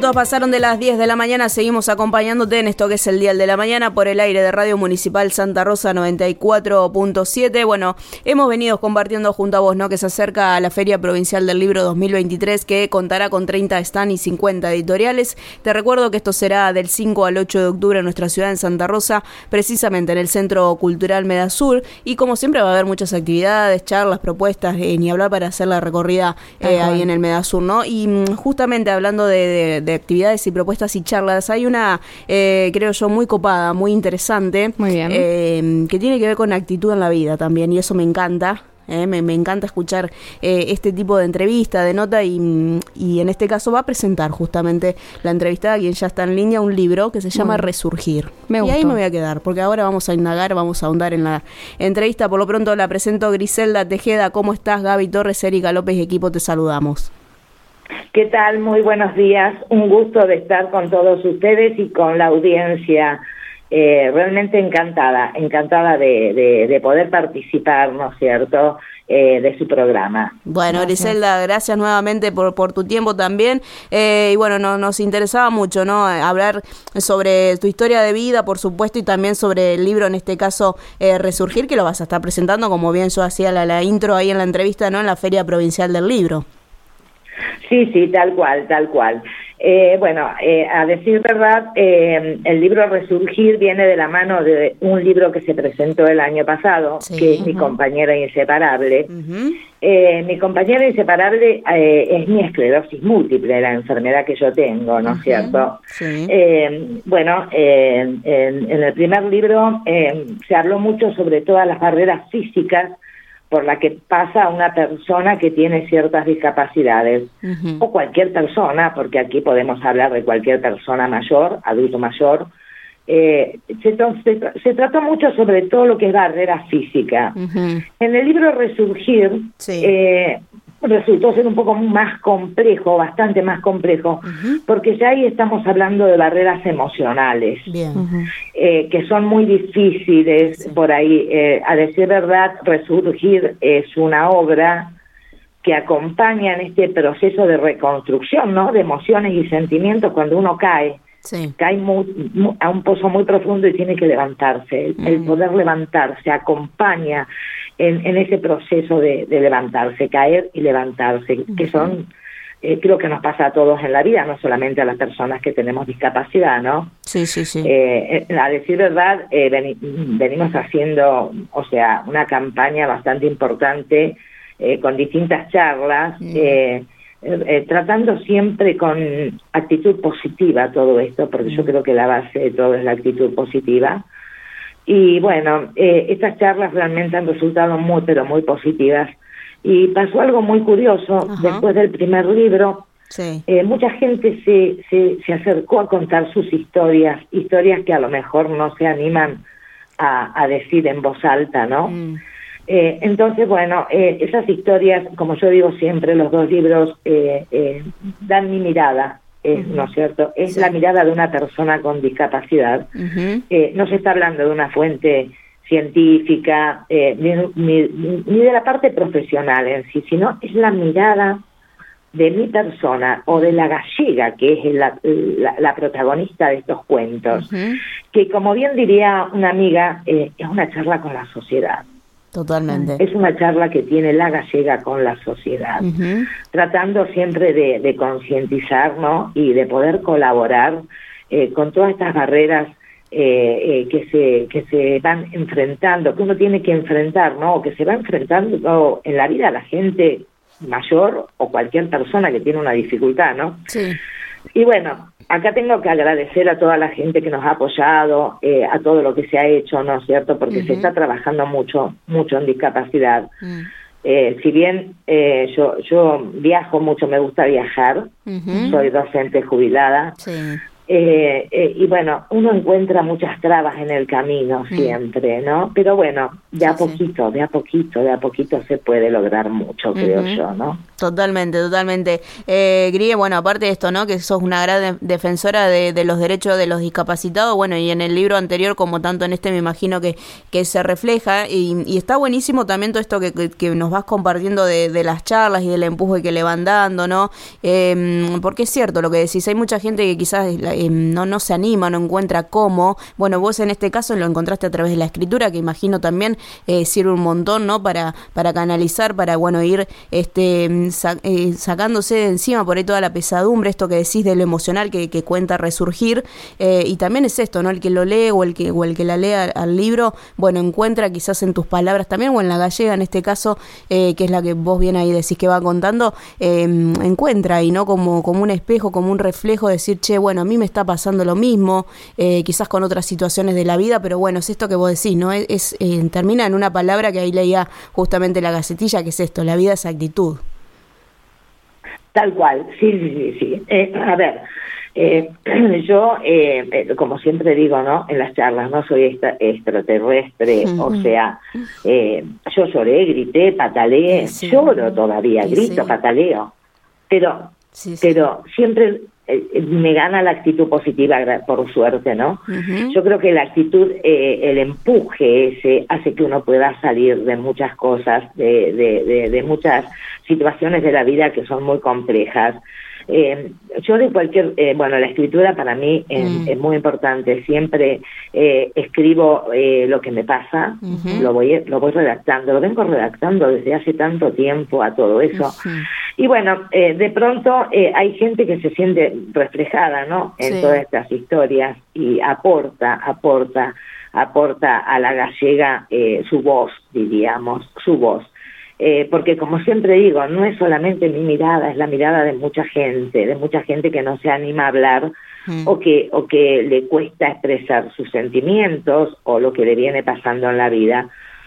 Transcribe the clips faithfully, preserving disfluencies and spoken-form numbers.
minutos pasaron de las diez de la mañana, seguimos acompañándote en esto que es el Dial de la Mañana por el aire de Radio Municipal Santa Rosa noventa y cuatro punto siete. Bueno, hemos venido compartiendo junto a vos, ¿no?, que se acerca a la Feria Provincial del Libro dos mil veintitrés, que contará con treinta stands y cincuenta editoriales. Te recuerdo que esto será del cinco al ocho de octubre en nuestra ciudad, en Santa Rosa, precisamente en el Centro Cultural Medasur, y como siempre va a haber muchas actividades, charlas, propuestas, eh, ni hablar para hacer la recorrida eh, ahí en el Medasur, ¿no? Y mm, justamente hablando de, de De, de actividades y propuestas y charlas, hay una, eh, creo yo, muy copada, muy interesante, muy bien. Eh, que tiene que ver con actitud en la vida también, y eso me encanta. Eh, me, me encanta escuchar eh, este tipo de entrevista, de nota, y, y en este caso va a presentar justamente la entrevistada, quien ya está en línea, un libro que se llama Bueno, Resurgir. Me y gustó. ahí me voy a quedar, porque ahora vamos a indagar, vamos a ahondar en la entrevista. Por lo pronto la presento. Griselda Tejeda, ¿cómo estás? Gaby Torres, Erika López y equipo, te saludamos. ¿Qué tal? Muy buenos días. Un gusto de estar con todos ustedes y con la audiencia. Eh, realmente encantada, encantada de, de, de poder participar, ¿no es cierto?, eh, de su programa. Bueno, Gracias. Griselda, gracias nuevamente por, por tu tiempo también. Eh, y bueno, no, nos interesaba mucho, ¿no?, hablar sobre tu historia de vida, por supuesto, y también sobre el libro, en este caso, eh, Resurgir, que lo vas a estar presentando, como bien yo hacía la, la intro ahí en la entrevista, ¿no?, en la Feria Provincial del Libro. Sí, sí, tal cual, tal cual. Eh, bueno, eh, a decir verdad, eh, el libro Resurgir viene de la mano de un libro que se presentó el año pasado, sí, que es uh-huh. Mi compañera inseparable. Uh-huh. Eh, mi compañera inseparable eh, es mi esclerosis múltiple, la enfermedad que yo tengo, ¿no es uh-huh. cierto? Sí. Eh, bueno, eh, en, en el primer libro eh, se habló mucho sobre todas las barreras físicas por la que pasa una persona que tiene ciertas discapacidades, uh-huh. o cualquier persona, porque aquí podemos hablar de cualquier persona mayor, adulto mayor. Eh, se, se, se trató mucho sobre todo lo que es barrera física. Uh-huh. En el libro Resurgir, sí. eh, resultó ser un poco más complejo, bastante más complejo, uh-huh. porque ya ahí estamos hablando de barreras emocionales, bien. Uh-huh. eh, que son muy difíciles, sí. por ahí. Eh, a decir verdad, Resurgir es una obra que acompaña en este proceso de reconstrucción, ¿no?, de emociones y sentimientos cuando uno cae. Sí. Cae muy, muy, a un pozo muy profundo y tiene que levantarse. El, mm. el poder levantarse acompaña en, en ese proceso de, de levantarse, caer y levantarse, mm. que son, eh, creo que nos pasa a todos en la vida, no solamente a las personas que tenemos discapacidad, ¿no? Sí, sí, sí. Eh, a decir verdad, eh, veni, venimos haciendo, o sea, una campaña bastante importante eh, con distintas charlas, mm. eh, Eh, tratando siempre con actitud positiva todo esto, porque yo creo que la base de todo es la actitud positiva. Y bueno, eh, estas charlas realmente han resultado muy, pero muy positivas. Y pasó algo muy curioso. Ajá. Después del primer libro, sí. eh, mucha gente se, se, se acercó a contar sus historias, historias que a lo mejor no se animan a, a decir en voz alta, ¿no? Mm. Eh, entonces, bueno, eh, esas historias, como yo digo siempre, los dos libros eh, eh, dan mi mirada, eh, uh-huh. ¿no es cierto? Es sí. la mirada de una persona con discapacidad. Uh-huh. Eh, no se está hablando de una fuente científica, eh, ni, ni, ni de la parte profesional en sí, sino es la mirada de mi persona o de la gallega, que es la, la, la protagonista de estos cuentos, uh-huh. que, como bien diría una amiga, eh, es una charla con la sociedad. Totalmente. Es una charla que tiene la gallega con la sociedad, uh-huh. tratando siempre de, de concientizar, ¿no?, y de poder colaborar eh, con todas estas barreras eh, eh, que se que se van enfrentando, que uno tiene que enfrentar, ¿no?, que se va enfrentando en la vida a la gente mayor o cualquier persona que tiene una dificultad, ¿no? Sí. Y bueno, acá tengo que agradecer a toda la gente que nos ha apoyado, eh, a todo lo que se ha hecho, ¿no es cierto? Porque uh-huh. se está trabajando mucho, mucho en discapacidad. Uh-huh. Eh, si bien eh, yo yo viajo mucho, me gusta viajar, uh-huh. soy docente jubilada, sí. Eh, eh, y bueno, uno encuentra muchas trabas en el camino siempre, ¿no? Pero bueno, de a sí, poquito, sí. de a poquito, de a poquito se puede lograr mucho, creo uh-huh. yo, ¿no? Totalmente, totalmente. Eh, Grie, bueno, aparte de esto, ¿no? Que sos una gran de- defensora de, de los derechos de los discapacitados, bueno, y en el libro anterior, como tanto en este, me imagino que, que se refleja, y, y está buenísimo también todo esto que, que, que nos vas compartiendo de, de las charlas y del empuje que le van dando, ¿no? Eh, porque es cierto lo que decís, hay mucha gente que quizás eh, no, no se anima, no encuentra cómo. Bueno, vos en este caso lo encontraste a través de la escritura, que imagino también eh, sirve un montón, ¿no? Para, para canalizar, para, bueno, ir este Sa- eh, sacándose de encima por ahí toda la pesadumbre, esto que decís de lo emocional que, que cuenta resurgir, eh, y también es esto, ¿no? El que lo lee o el que o el que la lea al libro, bueno, encuentra quizás en tus palabras también, o en la gallega en este caso, eh, que es la que vos bien ahí decís que va contando, eh, encuentra ahí, ¿no? Como, como un espejo, como un reflejo, decir, che, bueno, a mí me está pasando lo mismo, eh, quizás con otras situaciones de la vida, pero bueno, es esto que vos decís, ¿no? Es, es eh, termina en una palabra que ahí leía justamente la gacetilla, que es esto, la vida es actitud. Tal cual, sí, sí, sí, sí. Eh, a ver, eh, yo, eh, eh, como siempre digo, ¿no? En las charlas, no soy extra, extraterrestre, uh-huh. o sea, eh, yo lloré, grité, pataleé, sí, lloro todavía, sí, grito, sí. pataleo, pero, sí, sí. pero siempre eh, me gana la actitud positiva, por suerte, ¿no? Uh-huh. Yo creo que la actitud, eh, el empuje ese, hace que uno pueda salir de muchas cosas, de, de, de, de muchas situaciones de la vida que son muy complejas. Eh, yo de cualquier, eh, bueno, la escritura para mí es, mm. es muy importante. Siempre eh, escribo eh, lo que me pasa, uh-huh. lo voy lo voy redactando, lo vengo redactando desde hace tanto tiempo a todo eso. Uh-huh. Y bueno, eh, de pronto eh, hay gente que se siente reflejada, ¿no? En sí. todas estas historias y aporta, aporta, aporta a la gallega eh, su voz, diríamos, su voz. Eh, porque como siempre digo, no es solamente mi mirada, es la mirada de mucha gente, de mucha gente que no se anima a hablar mm. o que o que le cuesta expresar sus sentimientos o lo que le viene pasando en la vida.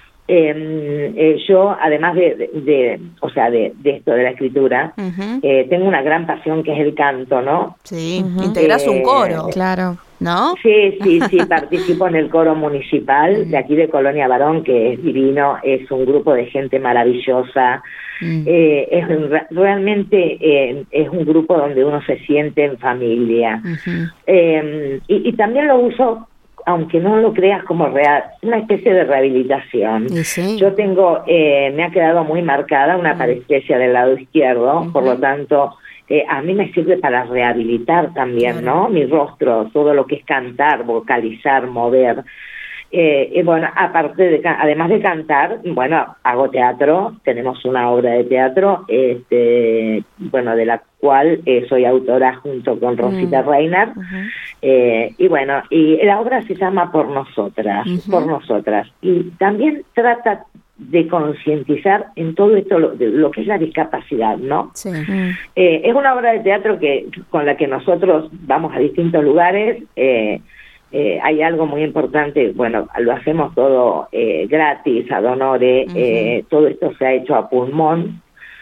Eh, eh, yo, además de, de, de o sea, de, de esto de la escritura, uh-huh. eh, tengo una gran pasión que es el canto, ¿no? Sí, uh-huh. Integrás eh, un coro, claro. ¿No? Sí, sí, sí, participo en el coro municipal de aquí de Colonia Barón, que es divino, es un grupo de gente maravillosa, mm. eh, es realmente eh, es un grupo donde uno se siente en familia. Uh-huh. Eh, y, y también lo uso, aunque no lo creas, como real, una especie de rehabilitación. Sí. Yo tengo, eh, me ha quedado muy marcada una uh-huh. parestesia del lado izquierdo, uh-huh. por lo tanto... Eh, a mí me sirve para rehabilitar también, claro. ¿no? Mi rostro, todo lo que es cantar, vocalizar, mover. Eh, y bueno, aparte de, además de cantar, bueno, hago teatro, tenemos una obra de teatro, este, bueno, de la cual eh, soy autora junto con Rosita mm. Reiner, uh-huh. eh, y bueno, y la obra se llama Por Nosotras, uh-huh. Por Nosotras, y también trata de concientizar en todo esto lo, de lo que es la discapacidad, ¿no? Sí. Eh, es una obra de teatro que con la que nosotros vamos a distintos lugares. Eh, eh, hay algo muy importante, bueno, lo hacemos todo eh, gratis, ad honore, uh-huh. eh, todo esto se ha hecho a pulmón.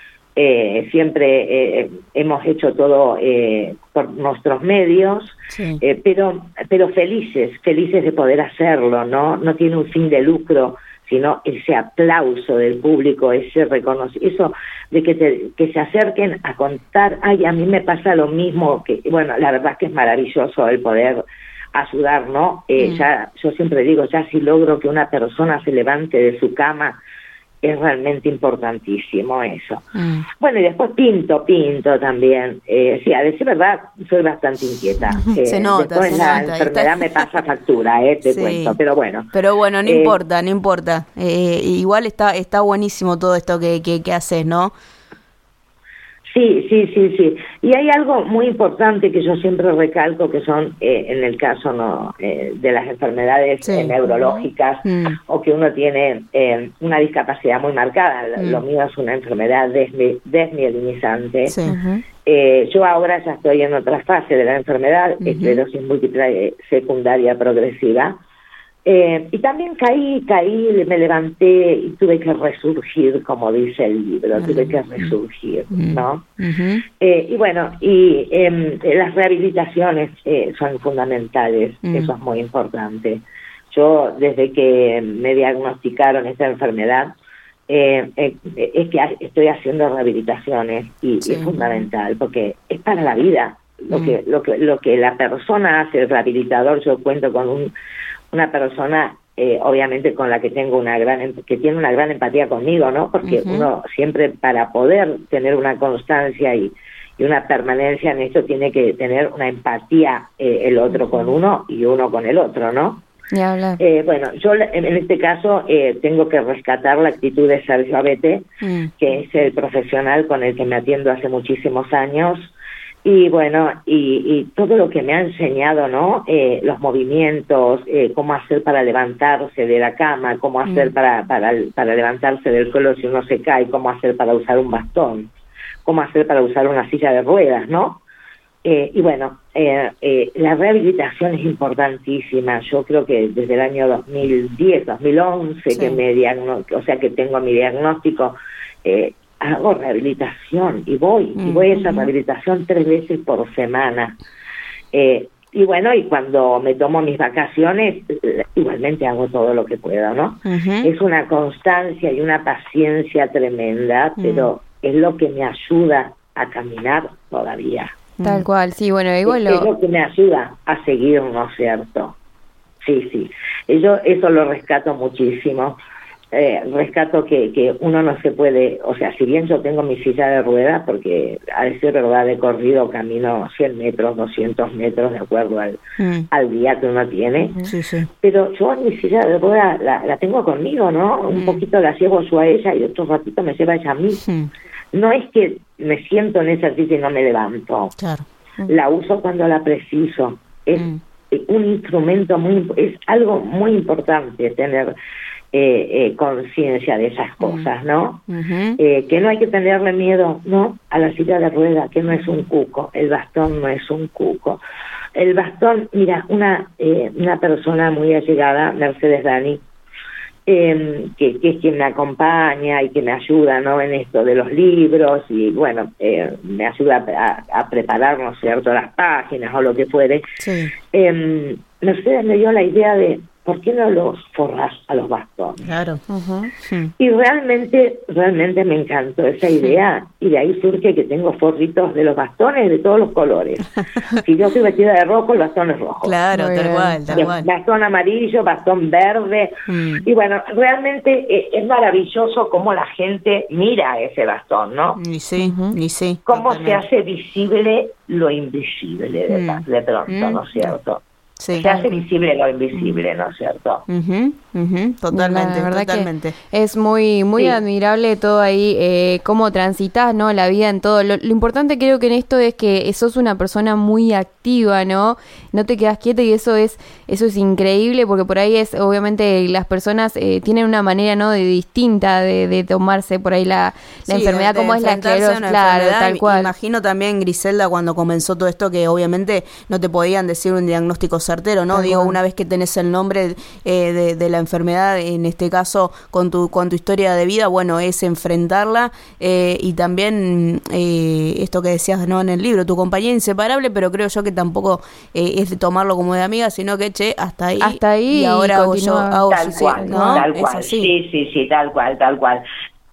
Eh, siempre eh, hemos hecho todo eh, por nuestros medios, sí. eh, pero pero felices, felices de poder hacerlo, ¿no? No tiene un fin de lucro, sino ese aplauso del público, ese reconocimiento, eso de que, te, que se acerquen a contar, ay, a mí me pasa lo mismo, que bueno, la verdad es que es maravilloso el poder ayudar, ¿no? Eh, mm. ya, yo siempre digo, ya si logro que una persona se levante de su cama, es realmente importantísimo eso. Mm. Bueno, y después pinto, pinto también. Eh, sí, a decir verdad, soy bastante inquieta. Eh, se nota, después se la nota. enfermedad me pasa factura, eh, te sí. cuento, pero bueno. Pero bueno, no eh, importa, no importa. Eh, igual está está buenísimo todo esto que, que, que haces, ¿no? Sí, sí, sí, sí. Y hay algo muy importante que yo siempre recalco, que son, eh, en el caso no eh, de las enfermedades sí. eh, neurológicas, mm. o que uno tiene eh, una discapacidad muy marcada. Mm. Lo mío es una enfermedad desmi- desmielinizante. Sí. Uh-huh. Eh, yo ahora ya estoy en otra fase de la enfermedad, uh-huh. esclerosis múltiple secundaria progresiva. Eh, y también caí, caí, me levanté y tuve que resurgir, como dice el libro, uh-huh. tuve que resurgir, uh-huh. ¿no? Uh-huh. Eh, y bueno, y eh, las rehabilitaciones eh, son fundamentales, uh-huh. eso es muy importante. Yo, desde que me diagnosticaron esta enfermedad, eh, eh, es que estoy haciendo rehabilitaciones y, sí. y es fundamental, porque es para la vida. Lo uh-huh. que, lo que, lo que la persona hace, el rehabilitador, yo cuento con un una persona eh, obviamente con la que tengo una gran que tiene una gran empatía conmigo, ¿no? Porque uh-huh. uno siempre, para poder tener una constancia y, y una permanencia en esto, tiene que tener una empatía eh, el otro uh-huh. con uno y uno con el otro, ¿no? Ya, eh, bueno, yo en, en este caso eh, tengo que rescatar la actitud de Sergio Abete, uh-huh. que es el profesional con el que me atiendo hace muchísimos años. Y bueno, y, y todo lo que me ha enseñado, ¿no? Eh, los movimientos, eh, cómo hacer para levantarse de la cama, cómo hacer mm. para, para, para levantarse del suelo si uno se cae, cómo hacer para usar un bastón, cómo hacer para usar una silla de ruedas, ¿no? Eh, y bueno, eh, eh, la rehabilitación es importantísima. Yo creo que desde el año dos mil diez, dos mil once, sí. que me diagno- o sea que tengo mi diagnóstico, eh, hago rehabilitación y voy, mm, y voy a esa uh-huh. rehabilitación tres veces por semana. Eh, y bueno, y cuando me tomo mis vacaciones, igualmente hago todo lo que puedo, ¿no? Uh-huh. Es una constancia y una paciencia tremenda, uh-huh. pero es lo que me ayuda a caminar todavía. Tal cual, sí, bueno, igual es, lo... es lo que me ayuda a seguir, ¿no es cierto? Sí, sí. Yo eso lo rescato muchísimo. Eh, rescato que, que uno no se puede, o sea, si bien yo tengo mi silla de ruedas, porque a decir verdad de corrido camino cien metros, doscientos metros de acuerdo al, mm. al día que uno tiene, sí, sí. pero yo mi silla de ruedas la, la tengo conmigo, ¿no? Mm. Un poquito la llevo yo a ella y otro ratito me lleva ella a mí. Mm. No es que me siento en esa silla y no me levanto. Claro. Mm. La uso cuando la preciso. Es mm. un instrumento muy, es algo muy importante tener Eh, eh, conciencia de esas cosas, ¿no? Uh-huh. Eh, que no hay que tenerle miedo, ¿no? A la silla de rueda, que no es un cuco, el bastón no es un cuco. El bastón, mira, una eh, una persona muy allegada, Mercedes Dani, eh, que, que es quien me acompaña y que me ayuda, ¿no? En esto de los libros y, bueno, eh, me ayuda a, a preparar, ¿no es cierto?, las páginas o lo que fuere. Sí. Eh, Mercedes me dio la idea de ¿por qué no los forras a los bastones? Claro. Uh-huh. Sí. Y realmente, realmente me encantó esa idea, sí. Y de ahí surge que tengo forritos de los bastones de todos los colores. Si yo estoy vestida de rojo, el bastón es rojo. Claro, Muy tal bien. cual, tal cual. Bastón amarillo, bastón verde. Mm. Y bueno, realmente eh, es maravilloso cómo la gente mira ese bastón, ¿no? Y sí, uh-huh. y sí. Cómo totalmente. Se hace visible lo invisible de, mm. de pronto, mm. ¿no es cierto? Sí. Se hace visible lo invisible, ¿no es cierto? Uh-huh, uh-huh, totalmente, la verdad totalmente. Que es muy muy sí. admirable todo ahí, eh, cómo transitas, ¿no? La vida en todo. Lo, lo importante creo que en esto es que sos una persona muy activa, ¿no? No te quedas quieta y eso es eso es increíble porque por ahí es, obviamente, las personas eh, tienen una manera, ¿no? De distinta de, de tomarse por ahí la, la sí, enfermedad, como es la esclerosis, claro, tal cual. Imagino también, Griselda, cuando comenzó todo esto, que obviamente no te podían decir un diagnóstico certero, ¿no? Tal Digo, cual. Una vez que tenés el nombre eh, de, de la enfermedad, en este caso, con tu con tu historia de vida, bueno, es enfrentarla eh, y también eh, esto que decías, ¿no? En el libro, tu compañía inseparable, pero creo yo que tampoco eh, es de tomarlo como de amiga, sino que, che, hasta ahí, hasta ahí y ahora hago yo, hago tal yo, cual, ¿no? Tal cual, sí, sí, sí, tal cual, tal cual.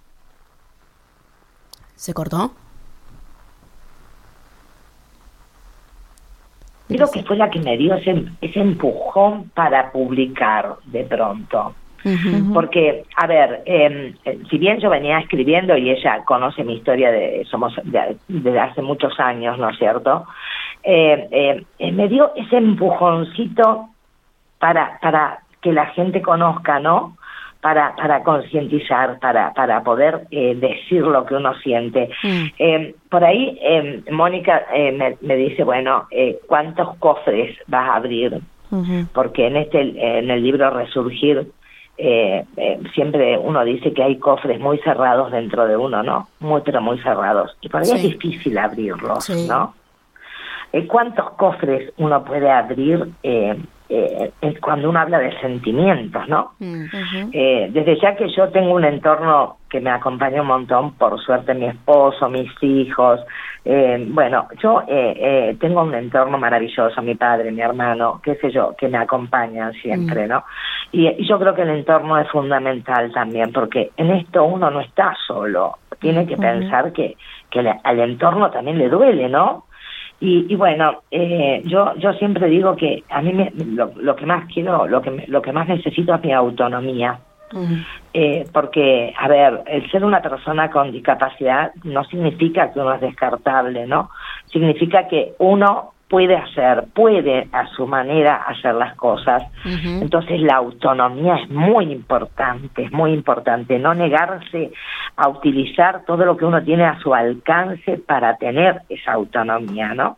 ¿Se cortó? Creo que fue la que me dio ese, ese empujón para publicar de pronto. Uh-huh. Porque, a ver, eh, si bien yo venía escribiendo y ella conoce mi historia de somos de, de hace muchos años, ¿no es cierto? Eh, eh, me dio ese empujoncito para para que la gente conozca, ¿no? Para para concientizar, para para poder eh, decir lo que uno siente. Mm. Eh, por ahí eh, Mónica eh, me, me dice, bueno, eh, ¿cuántos cofres vas a abrir? Uh-huh. Porque en este en el libro Resurgir eh, eh, siempre uno dice que hay cofres muy cerrados dentro de uno, ¿no? Muy pero muy cerrados. Y por ahí sí. es difícil abrirlos, sí. ¿no? eh, cuántos cofres uno puede abrir eh, eh, cuando uno habla de sentimientos, ¿no? Uh-huh. Eh, desde ya que yo tengo un entorno que me acompaña un montón, por suerte mi esposo, mis hijos, eh, bueno, yo eh, eh, tengo un entorno maravilloso, mi padre, mi hermano, qué sé yo, que me acompañan siempre, ¿no? Y, y yo creo que el entorno es fundamental también, porque en esto uno no está solo, tiene que uh-huh. pensar que, que le, al entorno también le duele, ¿no? Y, y bueno, eh, yo yo siempre digo que a mí me, lo, lo que más quiero, lo que lo que más necesito es mi autonomía. Uh-huh. Eh, porque, a ver, el ser una persona con discapacidad no significa que uno es descartable, ¿no? Significa que uno puede hacer, puede a su manera hacer las cosas. Uh-huh. Entonces la autonomía es muy importante, es muy importante, no negarse a utilizar todo lo que uno tiene a su alcance para tener esa autonomía, ¿no?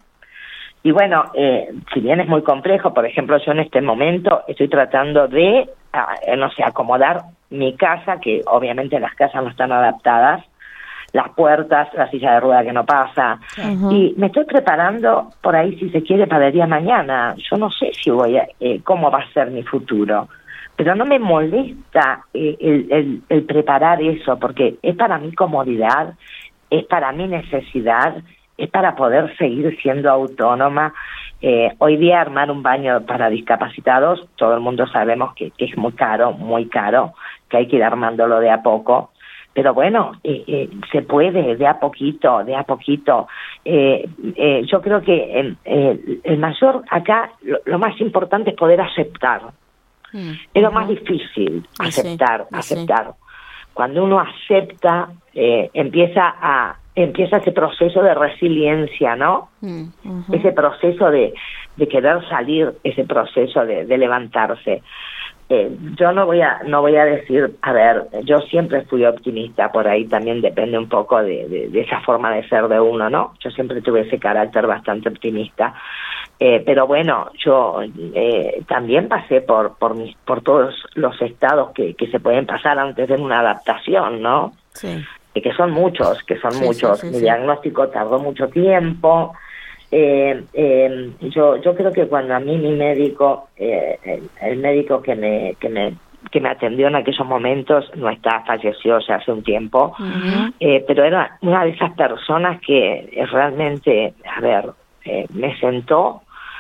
Y bueno, eh, si bien es muy complejo, por ejemplo, yo en este momento estoy tratando de, eh, no sé, acomodar mi casa, que obviamente las casas no están adaptadas, las puertas, la silla de rueda que no pasa, uh-huh. y me estoy preparando por ahí, si se quiere, para el día de mañana. Yo no sé si voy a, eh, cómo va a ser mi futuro, pero no me molesta eh, el, el, el preparar eso, porque es para mi comodidad, es para mi necesidad, es para poder seguir siendo autónoma. Eh, hoy día armar un baño para discapacitados, todo el mundo sabemos que, que es muy caro, muy caro, que hay que ir armándolo de a poco. Pero bueno, eh, eh, se puede de a poquito, de a poquito. Eh, eh, yo creo que el, el, el mayor acá, lo, lo más importante es poder aceptar. Mm. Es lo uh-huh. más difícil, aceptar, sí, aceptar. Sí. Cuando uno acepta, eh, empieza a empieza ese proceso de resiliencia, ¿no? Uh-huh. Ese proceso de, de querer salir, ese proceso de, de levantarse. Eh, yo no voy a no voy a decir, a ver, yo siempre fui optimista, por ahí también depende un poco de, de, de esa forma de ser de uno, ¿no? Yo siempre tuve ese carácter bastante optimista, eh, pero bueno, yo eh, también pasé por por mis por todos los estados que, que se pueden pasar antes de una adaptación, ¿no? Sí. Y que son muchos, que son sí, muchos. Sí, sí, Mi sí. diagnóstico tardó mucho tiempo. Eh, eh, yo yo creo que cuando a mí mi médico, eh, el, el médico que me que me que me atendió en aquellos momentos no está, falleció ya hace un tiempo, uh-huh. eh, pero era una de esas personas que realmente, a ver, eh, me sentó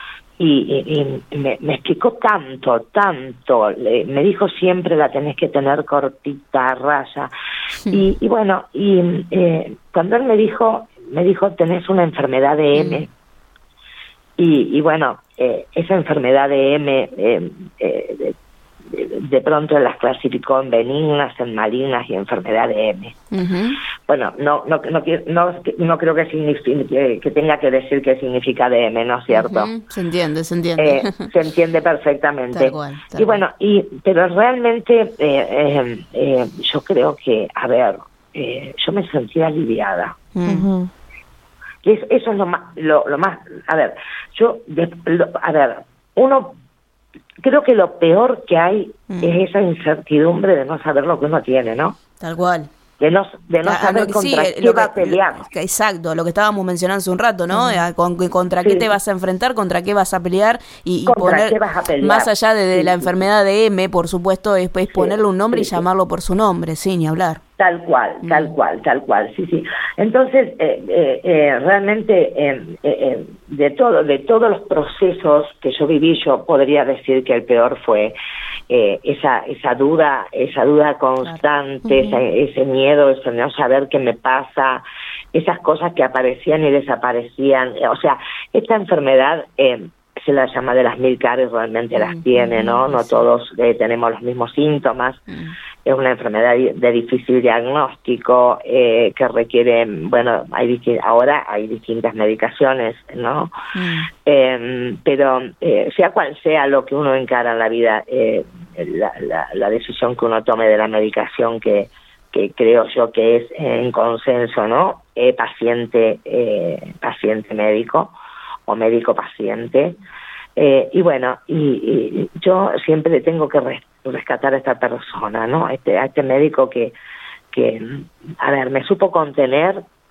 y, y, y me, me explicó tanto, tanto, eh, me dijo siempre la tenés que tener cortita, raya, sí. y, y bueno, y eh, cuando él me dijo, me dijo tenés una enfermedad de M, mm. y, y bueno, eh, esa enfermedad de M, eh, eh, de, de, de pronto las clasificó en benignas, en malignas y enfermedad de M. Uh-huh. Bueno, no no no no, no creo que, signifique, que tenga que decir qué significa D M, ¿no es cierto? Uh-huh. Se entiende, se entiende. Eh, se entiende perfectamente. Tal cual, tal y bueno, y pero realmente eh, eh, eh, yo creo que, a ver, eh, yo me sentía aliviada. Uh-huh. Y eso, eso es lo más, lo, lo más, a ver, yo, de, lo, a ver, uno, creo que lo peor que hay mm. es esa incertidumbre de no saber lo que uno tiene, ¿no? Tal cual. De no, de no Claro, saber que contra sí, qué lo va que, a pelear. Lo, exacto, lo que estábamos mencionando hace un rato, ¿no? Mm. Con, contra sí. qué te vas a enfrentar, contra qué vas a pelear y, y ¿Contra poner, qué vas a pelear? Más allá de, de sí, la sí. enfermedad de M, por supuesto, es, es ponerle un nombre sí, y llamarlo por su nombre, sí, ni hablar. Tal cual, tal mm. cual, tal cual, sí, sí. Entonces, eh, eh, eh, realmente, eh, eh, de todo, de todos los procesos que yo viví, yo podría decir que el peor fue eh, esa esa duda, esa duda constante, claro. ese, ese miedo, ese no saber qué me pasa, esas cosas que aparecían y desaparecían. O sea, esta enfermedad eh, se la llama de las mil caras, realmente mm. las tiene, ¿no? No sí. todos eh, tenemos los mismos síntomas. Mm. Es una enfermedad de difícil diagnóstico eh, que requiere, bueno, hay ahora hay distintas medicaciones, ¿no? Mm. Eh, pero eh, sea cual sea lo que uno encara en la vida, eh, la, la, la decisión que uno tome de la medicación, que, que creo yo que es en consenso, ¿no? Eh, paciente, eh, paciente médico o médico paciente. Eh, y bueno, y, y yo siempre tengo que res, rescatar a esta persona, ¿no? A este, a este médico que, que, a ver, me supo contener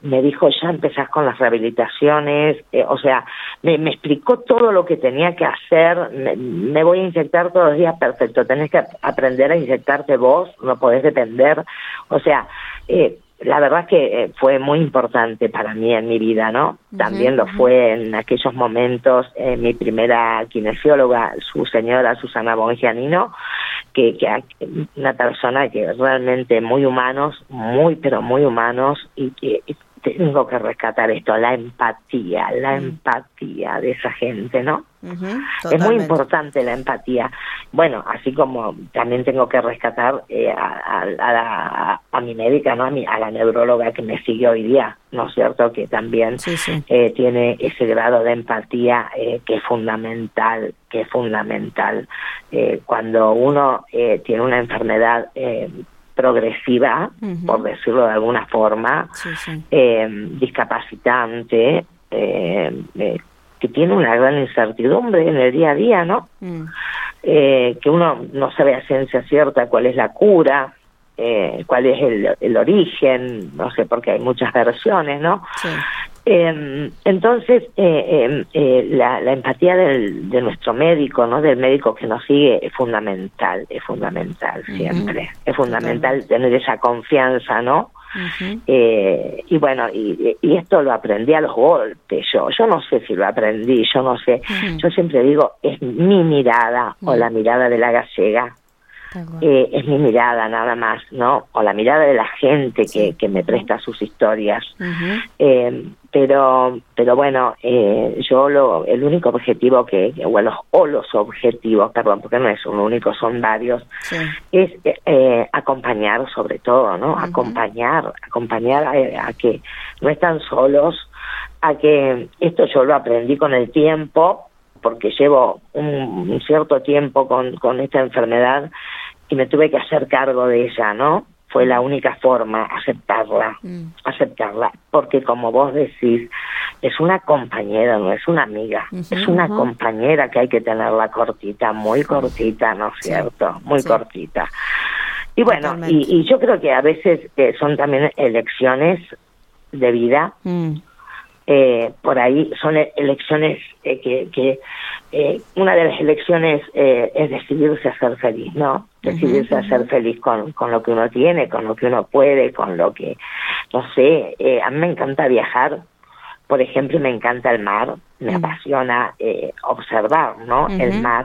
me dijo, ya empezás con las rehabilitaciones, eh, o sea, me, me explicó todo lo que tenía que hacer, me, me voy a inyectar todos los días, perfecto, tenés que aprender a inyectarte vos, no podés depender, o sea, eh, la verdad que eh, fue muy importante para mí en mi vida, ¿no? Uh-huh, También lo uh-huh. fue en aquellos momentos, eh, mi primera kinesióloga, su señora Susana Bongianino, que, que una persona que realmente muy humanos, muy pero muy humanos, y que y tengo que rescatar esto, la empatía, la uh-huh. empatía de esa gente, ¿no? Uh-huh, es muy importante la empatía. Bueno, así como también tengo que rescatar eh, a, a, a, a mi médica, ¿no? A, mi, a la neuróloga que me sigue hoy día, ¿no es cierto? Que también sí, sí. Eh, tiene ese grado de empatía eh, que es fundamental, que es fundamental. Eh, cuando uno eh, tiene una enfermedad eh, progresiva, uh-huh. por decirlo de alguna forma, sí, sí. Eh, discapacitante, eh, eh, que tiene una gran incertidumbre en el día a día, ¿no? Mm. Eh, que uno no sabe a ciencia cierta cuál es la cura, eh, cuál es el, el origen, no sé, porque hay muchas versiones, ¿no? Sí. Eh, entonces, eh, eh, eh, la, la empatía del, de nuestro médico, ¿no? Del médico que nos sigue es fundamental, es fundamental uh-huh. siempre, es fundamental Totalmente. Tener esa confianza, ¿no? Uh-huh. Eh, y bueno, y, y esto lo aprendí a los golpes, yo, yo no sé si lo aprendí, yo no sé, uh-huh. yo siempre digo, es mi mirada uh-huh. o la mirada de la gallega. Eh, es mi mirada nada más, ¿no? O la mirada de la gente sí. que, que me presta sus historias. Uh-huh. Eh, pero, pero bueno, eh, yo lo, el único objetivo que, o los, o los objetivos, perdón, porque no es un único, son varios, sí. es eh, acompañar sobre todo, ¿no? Uh-huh. Acompañar, acompañar a, a que no están solos, a que esto yo lo aprendí con el tiempo, porque llevo un, un cierto tiempo con, con esta enfermedad y me tuve que hacer cargo de ella, ¿no? Fue la única forma, aceptarla, mm. aceptarla, porque como vos decís, es una compañera, no es una amiga, uh-huh, es una uh-huh. compañera que hay que tenerla cortita, muy cortita, ¿no es sí. cierto? Muy sí. cortita. Y bueno, y, y yo creo que a veces eh, son también elecciones de vida, mm. Eh, por ahí son elecciones eh, que, que eh, una de las elecciones eh, es decidirse a ser feliz, ¿no? Decidirse uh-huh. a ser feliz con, con lo que uno tiene, con lo que uno puede, con lo que, no sé, eh, a mí me encanta viajar, por ejemplo, me encanta el mar, me uh-huh. apasiona eh, observar, ¿no? Uh-huh. El mar,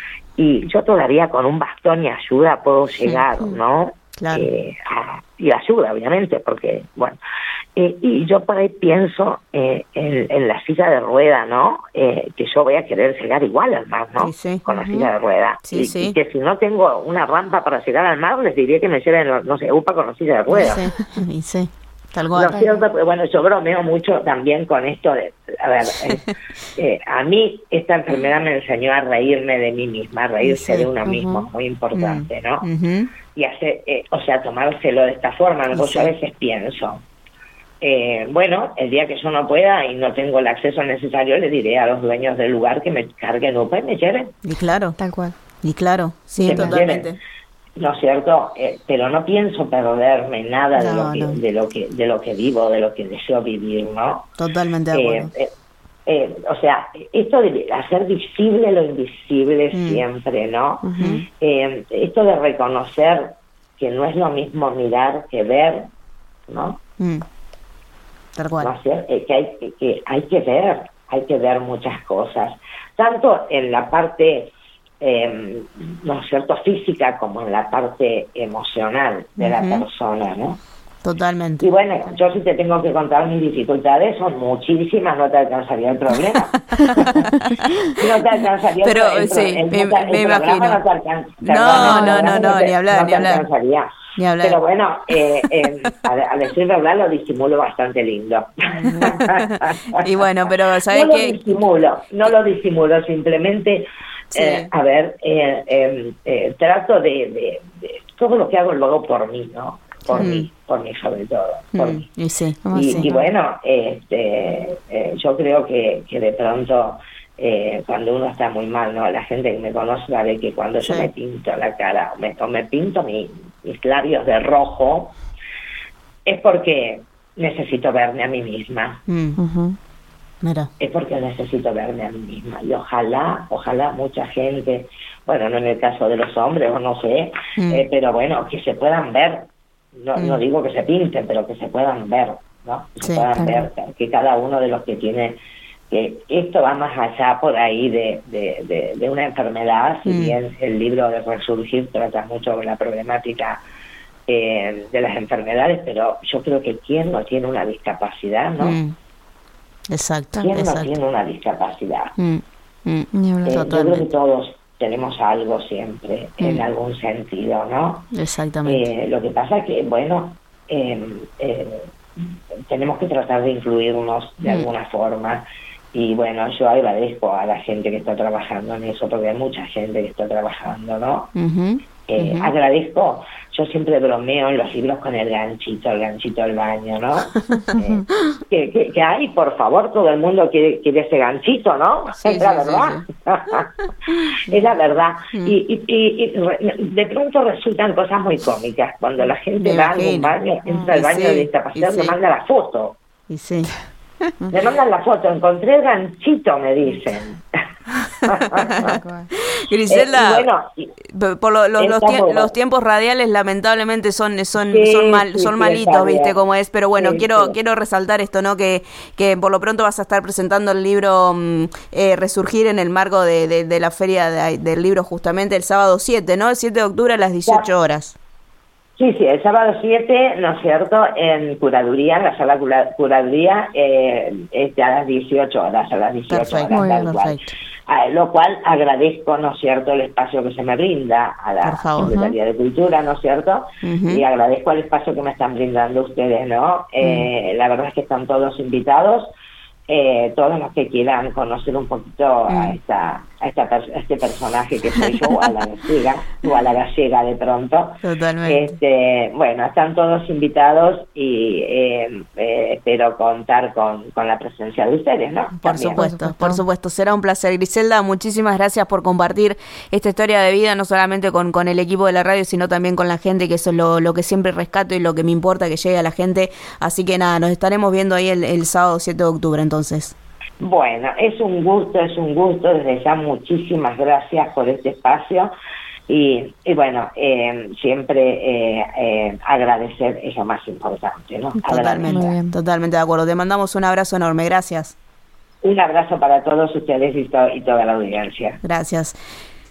y yo todavía con un bastón y ayuda puedo llegar, uh-huh. ¿no? Claro. Eh, a, y ayuda, obviamente, porque, bueno, eh, y yo por ahí pienso eh, en, en la silla de rueda, ¿no? Eh, que yo voy a querer llegar igual al mar, ¿no? Sí, sí. Con la uh-huh. silla de rueda. Sí, y, sí. y que si no tengo una rampa para llegar al mar, les diría que me lleven, no sé, upa con la silla de rueda. Sí, sí. Tal cual. Lo cierto, bueno, yo bromeo mucho también con esto de, a ver, eh, eh, a mí esta enfermedad me enseñó a reírme de mí misma, a reírse sí. de uno uh-huh. mismo, muy importante, ¿no? Uh-huh. Y hacer, eh, o sea, tomárselo de esta forma, ¿no? Sí. Yo a veces pienso, eh, bueno, el día que yo no pueda y no tengo el acceso necesario, le diré a los dueños del lugar que me carguen upa y me lleven. Y claro, tal cual. Y claro, sí, que totalmente. ¿No es cierto? Eh, pero no pienso perderme nada no, de lo que no. de lo que de lo que vivo, de lo que deseo vivir, ¿no? Totalmente de acuerdo. Eh, eh, eh, o sea, esto de hacer visible lo invisible mm. siempre, ¿no? Uh-huh. Eh, esto de reconocer que no es lo mismo mirar que ver, ¿no? Mm. Tal cual. ¿No? Eh, que, hay, que hay que ver, hay que ver muchas cosas, tanto en la parte Eh, ¿no es cierto? Física como en la parte emocional de uh-huh. la persona, ¿no? Totalmente. Y bueno, yo si te tengo que contar mis dificultades, son muchísimas, no te alcanzaría el problema. no te alcanzaría Pero, el, el, sí, el, me, el, me el imagino. No, te alcan- no, no, no, no, no, ni hablar, no ni te hablar. Alcanzaría. Ni hablar. Pero bueno, eh, eh, a, a decir verdad lo disimulo bastante lindo. Y bueno, pero ¿sabes no qué? No lo disimulo, no lo disimulo, simplemente... Sí. Eh, a ver, eh, eh, eh, trato de, de, de todo lo que hago lo hago por mí, ¿no? Por mm. mí, por mí sobre todo, por mm. mí. Y, sí, y, sí, y ¿no? bueno, este, eh, yo creo que, que de pronto eh, cuando uno está muy mal, ¿no? La gente que me conoce sabe que cuando sí. yo me pinto la cara o me, o me pinto mi, mis labios de rojo es porque necesito verme a mí misma. Mm. Uh-huh. Mira. Es porque necesito verme a mí misma. Y ojalá, ojalá mucha gente, bueno, no en el caso de los hombres, o no sé, mm. eh, pero bueno, que se puedan ver. No, mm. no digo que se pinten, pero que se puedan ver, ¿no? Que sí, se puedan claro. ver, que cada uno de los que tiene, que esto va más allá por ahí de, de, de, de una enfermedad, si mm. bien el libro de Resurgir trata mucho de la problemática eh, de las enfermedades, pero yo creo que quién no tiene una discapacidad, ¿no? Mm. Exacto. ¿Quién exacto. no tiene una discapacidad? Mm. Mm. Eh, yo creo que todos tenemos algo siempre, mm. en algún sentido, ¿no? Exactamente. Eh, lo que pasa es que, bueno, eh, eh, tenemos que tratar de incluirnos de mm. alguna forma. Y bueno, yo agradezco a la gente que está trabajando en eso, porque hay mucha gente que está trabajando, ¿no? Uh-huh. Eh, uh-huh. Agradezco, yo siempre bromeo en los libros con el ganchito, el ganchito del baño, ¿no? eh, que, que, que hay, por favor, todo el mundo quiere, quiere ese ganchito, ¿no? Sí, es la sí, verdad. Sí, sí. Es la verdad. Mm. Y, y, y, y re, de pronto resultan cosas muy cómicas. Cuando la gente Me va imagino. a un baño, entra ah, al baño sí, de discapacidad, sí. me manda la foto. Y sí. Me mandan la foto, encontré el ganchito, me dicen. Griselda, eh, bueno, y, por lo, los, los, tie bueno. los tiempos radiales lamentablemente son son sí, son, mal, sí, son sí, malitos, viste bien. cómo es, pero bueno, sí, quiero sí. quiero resaltar esto, ¿no? Que que por lo pronto vas a estar presentando el libro eh, Resurgir en el marco de, de, de la feria de, del libro justamente el sábado siete, ¿no? El siete de octubre a las dieciocho horas. Sí, sí, el sábado siete, ¿no es cierto?, en curaduría, en la sala cura, curaduría, eh, es a las dieciocho horas, a las dieciocho perfecto, horas, tal cual. Perfecto. A lo cual agradezco, ¿no es cierto?, el espacio que se me brinda a la Secretaría de Cultura, ¿no es cierto?, uh-huh. y agradezco el espacio que me están brindando ustedes, ¿no? Eh, uh-huh. La verdad es que están todos invitados, eh, todos los que quieran conocer un poquito uh-huh. a esta a, esta, a este personaje que soy yo, a la gallega, o a la gallega de pronto. Totalmente. Este, bueno, están todos invitados y eh, eh, espero contar con, con la presencia de ustedes, ¿no? Por También. supuesto, por supuesto, será un placer. Griselda, muchísimas gracias por compartir esta historia de vida, no solamente con, con el equipo de la radio, sino también con la gente, que eso es lo, lo que siempre rescato y lo que me importa que llegue a la gente. Así que nada, nos estaremos viendo ahí el, el sábado siete de octubre entonces. Bueno, es un gusto, es un gusto, desde ya muchísimas gracias por este espacio y, y bueno, eh, siempre eh, eh, agradecer es lo más importante, ¿no? Totalmente, bien, totalmente de acuerdo. Te mandamos un abrazo enorme, gracias. Un abrazo para todos ustedes y, to- y toda la audiencia. Gracias.